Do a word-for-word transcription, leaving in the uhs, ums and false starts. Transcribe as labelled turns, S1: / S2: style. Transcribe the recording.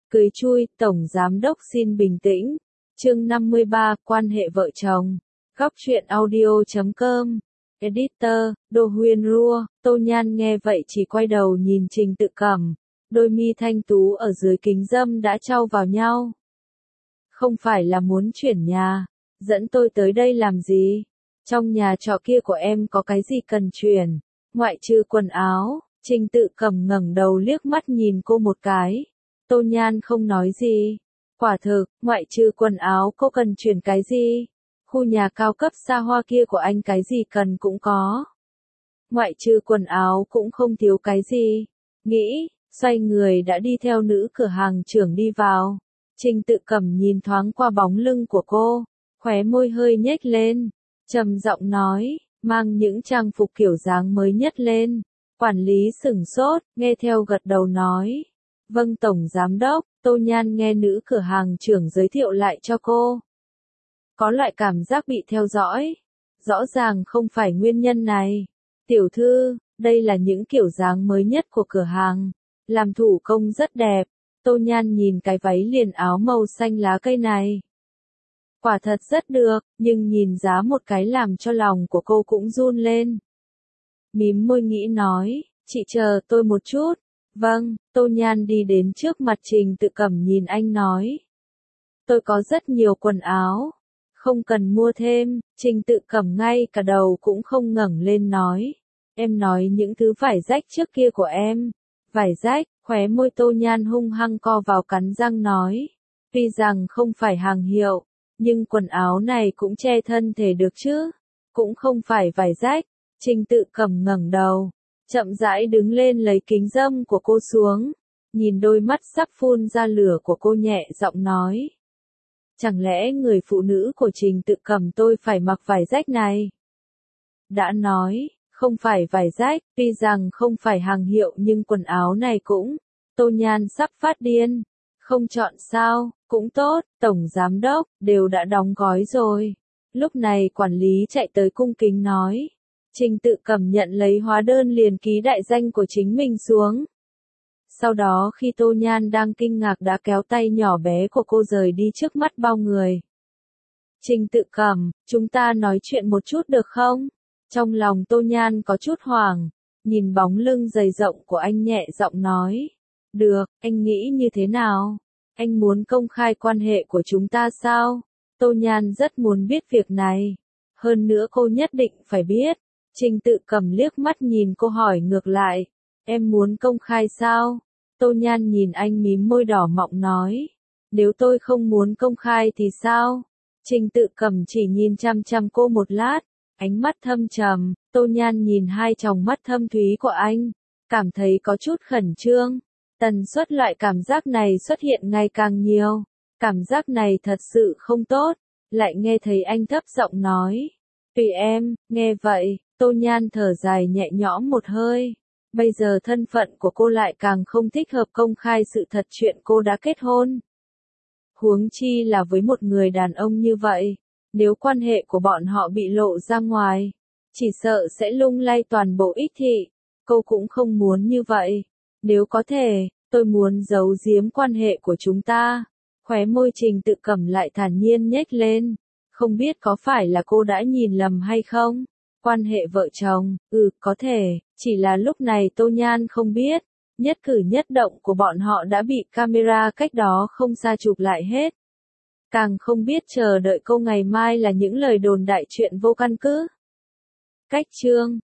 S1: Cười chui, Tổng Giám Đốc xin bình tĩnh. Chương năm mươi ba, quan hệ vợ chồng. Góc truyện audio chấm com. Editor, Đô Huyên Rua. Tô Nhan nghe vậy chỉ quay đầu nhìn Trình Tự Cẩm. Đôi mi thanh tú ở dưới kính râm đã chau vào nhau. Không phải là muốn chuyển nhà. Dẫn tôi tới đây làm gì? Trong nhà trọ kia của em có cái gì cần chuyển? Ngoại trừ quần áo. Trình Tự Cẩm ngẩng đầu liếc mắt nhìn cô một cái. Tô Nhan không nói gì. Quả thực, ngoại trừ quần áo cô cần chuyển cái gì? Khu nhà cao cấp xa hoa kia của anh cái gì cần cũng có. Ngoại trừ quần áo cũng không thiếu cái gì. Nghĩ, xoay người đã đi theo nữ cửa hàng trưởng đi vào. Trình Tự Cẩm nhìn thoáng qua bóng lưng của cô, khóe môi hơi nhếch lên, trầm giọng nói, mang những trang phục kiểu dáng mới nhất lên. Quản lý sửng sốt, nghe theo gật đầu nói. Vâng Tổng Giám Đốc. Tô Nhan nghe nữ cửa hàng trưởng giới thiệu lại cho cô. Có loại cảm giác bị theo dõi. Rõ ràng không phải nguyên nhân này. Tiểu thư, đây là những kiểu dáng mới nhất của cửa hàng. Làm thủ công rất đẹp. Tô Nhan nhìn cái váy liền áo màu xanh lá cây này. Quả thật rất được, nhưng nhìn giá một cái làm cho lòng của cô cũng run lên. Mím môi nghĩ nói, chị chờ tôi một chút. Vâng, Tô Nhan đi đến trước mặt Trình Tự Cẩm nhìn anh nói. Tôi có rất nhiều quần áo. Không cần mua thêm. Trình Tự Cẩm ngay cả đầu cũng không ngẩng lên nói. Em nói những thứ vải rách trước kia của em. Vải rách, khóe môi Tô Nhan hung hăng co vào cắn răng nói. Tuy rằng không phải hàng hiệu, nhưng quần áo này cũng che thân thể được chứ. Cũng không phải vải rách. Trình Tự Cẩm ngẩng đầu. Chậm rãi đứng lên lấy kính râm của cô xuống, nhìn đôi mắt sắp phun ra lửa của cô nhẹ giọng nói. Chẳng lẽ người phụ nữ của Trình Tự Cẩm tôi phải mặc vải rách này? Đã nói, không phải vải rách, tuy rằng không phải hàng hiệu nhưng quần áo này cũng, Tô Nhan sắp phát điên. Không chọn sao, cũng tốt, Tổng Giám Đốc, đều đã đóng gói rồi. Lúc này quản lý chạy tới cung kính nói. Trình Tự Cẩm nhận lấy hóa đơn liền ký đại danh của chính mình xuống. Sau đó khi Tô Nhan đang kinh ngạc đã kéo tay nhỏ bé của cô rời đi trước mắt bao người. Trình Tự Cẩm, chúng ta nói chuyện một chút được không? Trong lòng Tô Nhan có chút hoảng, nhìn bóng lưng dày rộng của anh nhẹ giọng nói. Được, anh nghĩ như thế nào? Anh muốn công khai quan hệ của chúng ta sao? Tô Nhan rất muốn biết việc này. Hơn nữa cô nhất định phải biết. Trình Tự Cẩm liếc mắt nhìn cô hỏi ngược lại. Em muốn công khai sao? Tô Nhan nhìn anh mím môi đỏ mọng nói. Nếu tôi không muốn công khai thì sao? Trình Tự Cẩm chỉ nhìn chăm chăm cô một lát. Ánh mắt thâm trầm. Tô Nhan nhìn hai tròng mắt thâm thúy của anh. Cảm thấy có chút khẩn trương. Tần suất loại cảm giác này xuất hiện ngày càng nhiều. Cảm giác này thật sự không tốt. Lại nghe thấy anh thấp giọng nói. Tùy em, nghe vậy. Tô Nhan thở dài nhẹ nhõm một hơi. Bây giờ thân phận của cô lại càng không thích hợp công khai sự thật chuyện cô đã kết hôn. Huống chi là với một người đàn ông như vậy. Nếu quan hệ của bọn họ bị lộ ra ngoài, chỉ sợ sẽ lung lay toàn bộ Ích Thị. Cô cũng không muốn như vậy. Nếu có thể, tôi muốn giấu giếm quan hệ của chúng ta. Khóe môi Trình Tự Cẩm lại thản nhiên nhếch lên. Không biết có phải là cô đã nhìn lầm hay không? Quan hệ vợ chồng, ừ, có thể, chỉ là lúc này Tô Nhan không biết, nhất cử nhất động của bọn họ đã bị camera cách đó không xa chụp lại hết. Càng không biết chờ đợi cô ngày mai là những lời đồn đại chuyện vô căn cứ. Cách chương